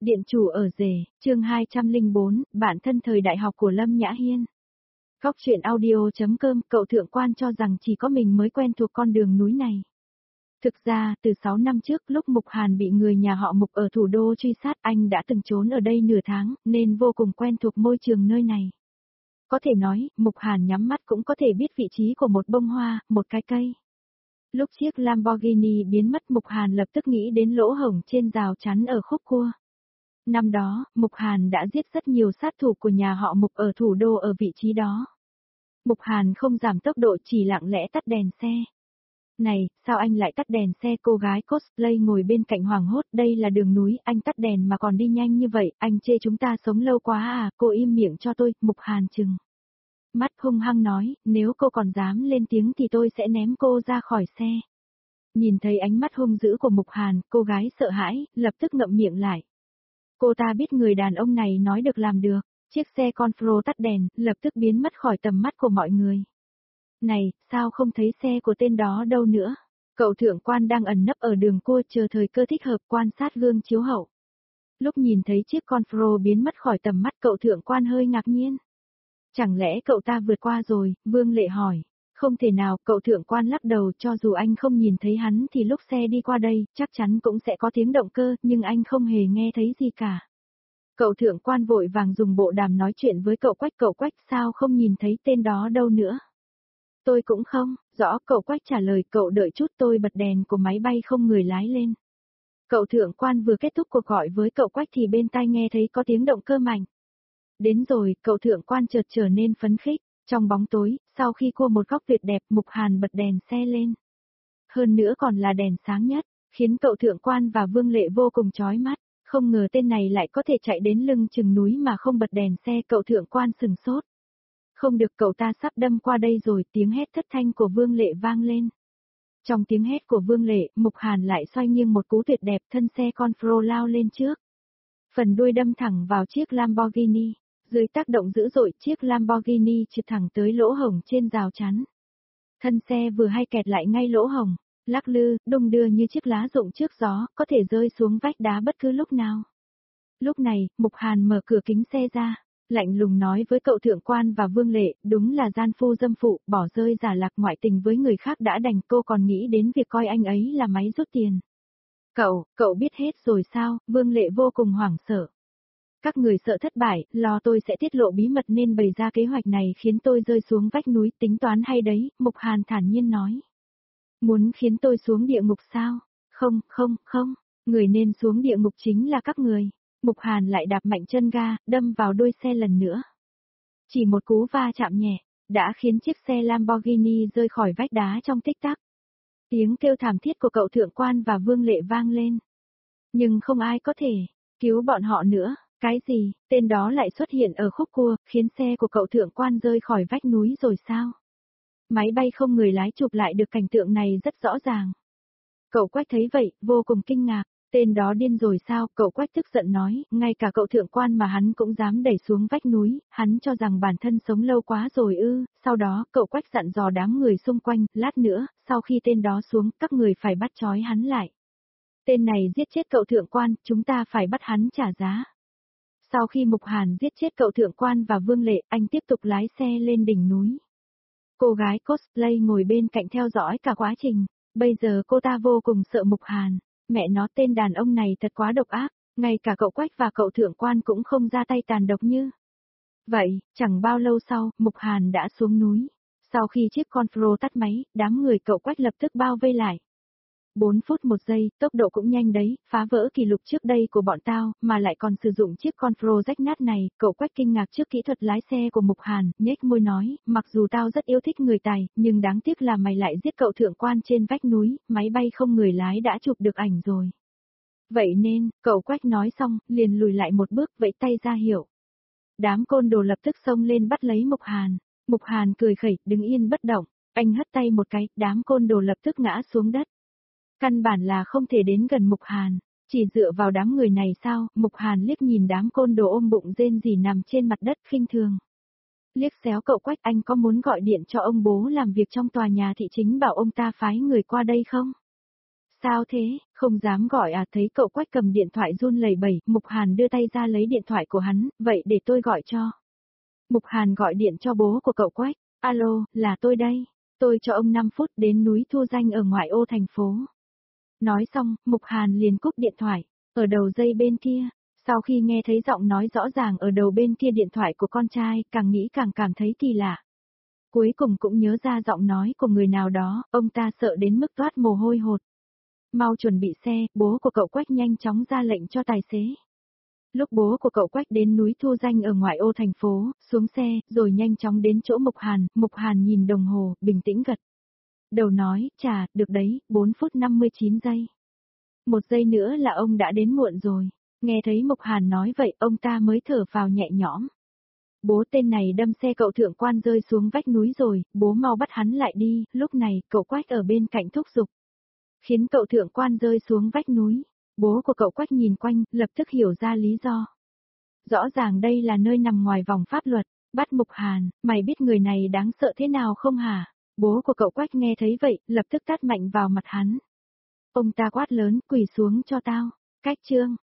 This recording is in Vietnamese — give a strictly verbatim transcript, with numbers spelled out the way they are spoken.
Điện chủ ở rể, chương hai trăm lẻ bốn, bản thân thời đại học của Lâm Nhã Hiên. Góc truyện audio.com, cậu thượng quan cho rằng chỉ có mình mới quen thuộc con đường núi này. Thực ra, từ sáu năm trước lúc Mục Hàn bị người nhà họ Mục ở thủ đô truy sát, anh đã từng trốn ở đây nửa tháng, nên vô cùng quen thuộc môi trường nơi này. Có thể nói, Mục Hàn nhắm mắt cũng có thể biết vị trí của một bông hoa, một cái cây. Lúc chiếc Lamborghini biến mất, Mục Hàn lập tức nghĩ đến lỗ hổng trên rào chắn ở khúc cua. Năm đó, Mục Hàn đã giết rất nhiều sát thủ của nhà họ Mục ở thủ đô ở vị trí đó. Mục Hàn không giảm tốc độ, chỉ lặng lẽ tắt đèn xe. Này, sao anh lại tắt đèn xe? Cô gái cosplay ngồi bên cạnh hoảng hốt, đây là đường núi, anh tắt đèn mà còn đi nhanh như vậy, anh chê chúng ta sống lâu quá à? Cô im miệng cho tôi, Mục Hàn trừng mắt hung hăng nói, nếu cô còn dám lên tiếng thì tôi sẽ ném cô ra khỏi xe. Nhìn thấy ánh mắt hung dữ của Mục Hàn, cô gái sợ hãi, lập tức ngậm miệng lại. Cô ta biết người đàn ông này nói được làm được, chiếc xe Confro tắt đèn, lập tức biến mất khỏi tầm mắt của mọi người. Này, sao không thấy xe của tên đó đâu nữa? Cậu thượng quan đang ẩn nấp ở đường cua chờ thời cơ thích hợp quan sát gương chiếu hậu. Lúc nhìn thấy chiếc Confro biến mất khỏi tầm mắt, cậu thượng quan hơi ngạc nhiên. Chẳng lẽ cậu ta vượt qua rồi? Vương Lệ hỏi. Không thể nào, cậu thượng quan lắc đầu, cho dù anh không nhìn thấy hắn thì lúc xe đi qua đây, chắc chắn cũng sẽ có tiếng động cơ, nhưng anh không hề nghe thấy gì cả. Cậu thượng quan vội vàng dùng bộ đàm nói chuyện với cậu Quách, cậu Quách sao không nhìn thấy tên đó đâu nữa? Tôi cũng không, rõ, cậu Quách trả lời, cậu đợi chút tôi bật đèn của máy bay không người lái lên. Cậu thượng quan vừa kết thúc cuộc gọi với cậu Quách thì bên tai nghe thấy có tiếng động cơ mạnh. Đến rồi, cậu thượng quan chợt trở nên phấn khích. Trong bóng tối, sau khi cua một góc tuyệt đẹp, Mục Hàn bật đèn xe lên. Hơn nữa còn là đèn sáng nhất, khiến cậu thượng quan và Vương Lệ vô cùng chói mắt. Không ngờ tên này lại có thể chạy đến lưng chừng núi mà không bật đèn xe, cậu thượng quan sừng sốt. Không được, cậu ta sắp đâm qua đây rồi, tiếng hét thất thanh của Vương Lệ vang lên. Trong tiếng hét của Vương Lệ, Mục Hàn lại xoay nghiêng một cú tuyệt đẹp, thân xe Confro lao lên trước. Phần đuôi đâm thẳng vào chiếc Lamborghini. Dưới tác động dữ dội, chiếc Lamborghini trượt thẳng tới lỗ hổng trên rào chắn. Thân xe vừa hay kẹt lại ngay lỗ hổng, lắc lư, đung đưa như chiếc lá rụng trước gió, có thể rơi xuống vách đá bất cứ lúc nào. Lúc này, Mục Hàn mở cửa kính xe ra, lạnh lùng nói với cậu thượng quan và Vương Lệ, đúng là gian phu dâm phụ, bỏ rơi giả lạc ngoại tình với người khác đã đành, cô còn nghĩ đến việc coi anh ấy là máy rút tiền. Cậu, cậu biết hết rồi sao? Vương Lệ vô cùng hoảng sợ. Các người sợ thất bại, lo tôi sẽ tiết lộ bí mật nên bày ra kế hoạch này khiến tôi rơi xuống vách núi, tính toán hay đấy, Mục Hàn thản nhiên nói. Muốn khiến tôi xuống địa ngục sao? Không, không, không, người nên xuống địa ngục chính là các người. Mục Hàn lại đạp mạnh chân ga, đâm vào đuôi xe lần nữa. Chỉ một cú va chạm nhẹ, đã khiến chiếc xe Lamborghini rơi khỏi vách đá trong tích tắc. Tiếng kêu thảm thiết của cậu thượng quan và Vương Lệ vang lên. Nhưng không ai có thể cứu bọn họ nữa. Cái gì, tên đó lại xuất hiện ở khúc cua, khiến xe của cậu thượng quan rơi khỏi vách núi rồi sao? Máy bay không người lái chụp lại được cảnh tượng này rất rõ ràng. Cậu Quách thấy vậy, vô cùng kinh ngạc, tên đó điên rồi sao? Cậu Quách tức giận nói, ngay cả cậu thượng quan mà hắn cũng dám đẩy xuống vách núi, hắn cho rằng bản thân sống lâu quá rồi ư. Sau đó, cậu Quách dặn dò đám người xung quanh, lát nữa, sau khi tên đó xuống, các người phải bắt trói hắn lại. Tên này giết chết cậu thượng quan, chúng ta phải bắt hắn trả giá. Sau khi Mục Hàn giết chết cậu thượng quan và Vương Lệ, anh tiếp tục lái xe lên đỉnh núi. Cô gái cosplay ngồi bên cạnh theo dõi cả quá trình. Bây giờ cô ta vô cùng sợ Mục Hàn. Mẹ nó, tên đàn ông này thật quá độc ác, ngay cả cậu Quách và cậu thượng quan cũng không ra tay tàn độc như. Vậy, chẳng bao lâu sau, Mục Hàn đã xuống núi. Sau khi chiếc Confro tắt máy, đám người cậu Quách lập tức bao vây lại. bốn phút một giây, tốc độ cũng nhanh đấy, phá vỡ kỷ lục trước đây của bọn tao, mà lại còn sử dụng chiếc Confro rách nát này, cậu Quách kinh ngạc trước kỹ thuật lái xe của Mục Hàn, nhếch môi nói, mặc dù tao rất yêu thích người tài, nhưng đáng tiếc là mày lại giết cậu thượng quan trên vách núi, máy bay không người lái đã chụp được ảnh rồi. Vậy nên, cậu Quách nói xong, liền lùi lại một bước, vẫy tay ra hiệu. Đám côn đồ lập tức xông lên bắt lấy Mục Hàn. Mục Hàn cười khẩy, đứng yên bất động, anh hất tay một cái, đám côn đồ lập tức ngã xuống đất. Căn bản là không thể đến gần Mục Hàn, chỉ dựa vào đám người này sao? Mục Hàn liếc nhìn đám côn đồ ôm bụng rên rỉ nằm trên mặt đất khinh thường. Liếc xéo cậu Quách, anh có muốn gọi điện cho ông bố làm việc trong tòa nhà thị chính bảo ông ta phái người qua đây không? Sao thế, không dám gọi à? Thấy cậu Quách cầm điện thoại run lẩy bẩy, Mục Hàn đưa tay ra lấy điện thoại của hắn, vậy để tôi gọi cho. Mục Hàn gọi điện cho bố của cậu Quách, alo, là tôi đây, tôi cho ông năm phút đến núi Thu Danh ở ngoại ô thành phố. Nói xong, Mục Hàn liền cúp điện thoại, ở đầu dây bên kia, sau khi nghe thấy giọng nói rõ ràng ở đầu bên kia điện thoại của con trai, càng nghĩ càng cảm thấy kỳ lạ. Cuối cùng cũng nhớ ra giọng nói của người nào đó, ông ta sợ đến mức toát mồ hôi hột. Mau chuẩn bị xe, bố của cậu Quách nhanh chóng ra lệnh cho tài xế. Lúc bố của cậu Quách đến núi Thu Danh ở ngoại ô thành phố, xuống xe, rồi nhanh chóng đến chỗ Mục Hàn, Mục Hàn nhìn đồng hồ, bình tĩnh gật đầu nói, chà, được đấy, bốn phút năm mươi chín giây. Một giây nữa là ông đã đến muộn rồi. Nghe thấy Mục Hàn nói vậy, ông ta mới thở vào nhẹ nhõm. Bố tên này đâm xe cậu thượng quan rơi xuống vách núi rồi, bố mau bắt hắn lại đi, lúc này, cậu Quách ở bên cạnh thúc giục. Khiến cậu thượng quan rơi xuống vách núi. Bố của cậu Quách nhìn quanh, lập tức hiểu ra lý do. Rõ ràng đây là nơi nằm ngoài vòng pháp luật, bắt Mục Hàn, mày biết người này đáng sợ thế nào không hả? Bố của cậu Quách nghe thấy vậy, lập tức tát mạnh vào mặt hắn. Ông ta quát lớn, quỳ xuống cho tao, cách chương.